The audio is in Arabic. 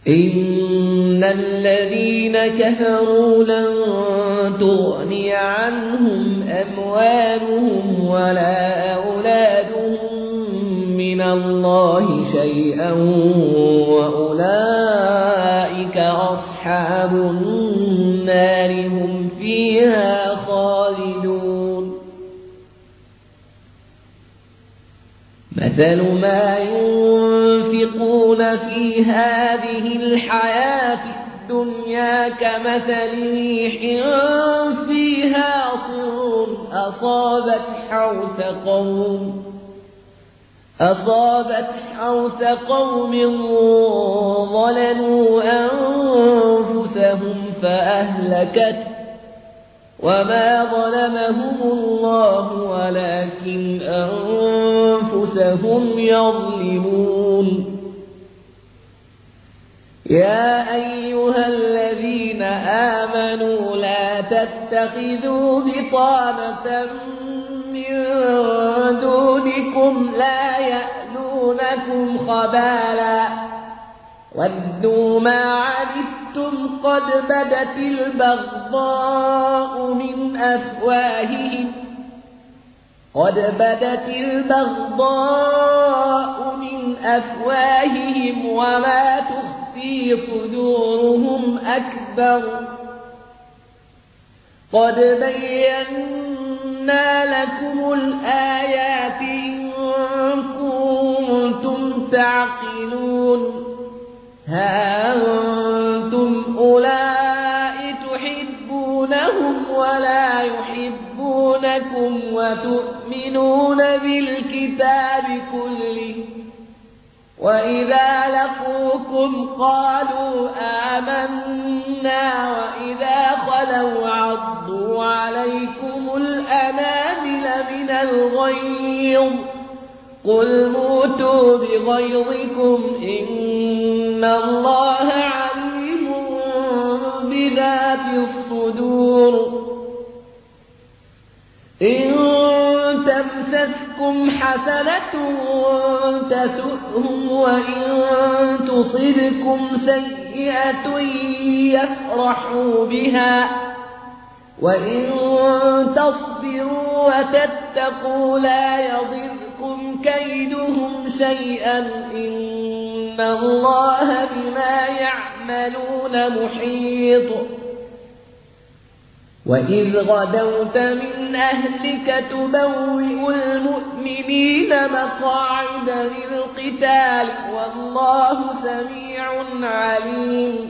إن الذين كفروا لن تغني عنهم أموالهم ولا أولادهم من الله شيئا وأولئك أصحاب النار هم فيها خالدون مثل ما ينفقون في هذه الحياة الدنيا كمثل ريح فيها صر أصابت حرث قوم ظلموا أنفسهم فأهلكته وما ظلمهم الله ولكن أنفسهم يظلمون يا أيها الذين آمنوا لا تتخذوا بطانة من دونكم لا يألونكم خبالا ودوا ما عنتم قد بدت البغضاء من أفواههم وما تخفي صدورهم أكبر قد بينا لكم الآيات إن كنتم تعقلون ها أنتم أولئك تحبونهم ولا يحبونكم وتؤمنون بالكتاب كله وإذا لقوكم قالوا آمنا وإذا خلوا عضوا عليكم الأنامل من الغيظ قل موتوا بغيظكم إن الله عليم بذات الصدور إن تمسسكم حسنة تسؤهم وإن تصبكم سيئة يفرحوا بها وإن تصبروا وتتقوا لا يضركم كيدهم شيئا إن الله بما يعملون محيط وإذ غدوت من أهلك تبوئ المؤمنين مقاعد للقتال والله سميع عليم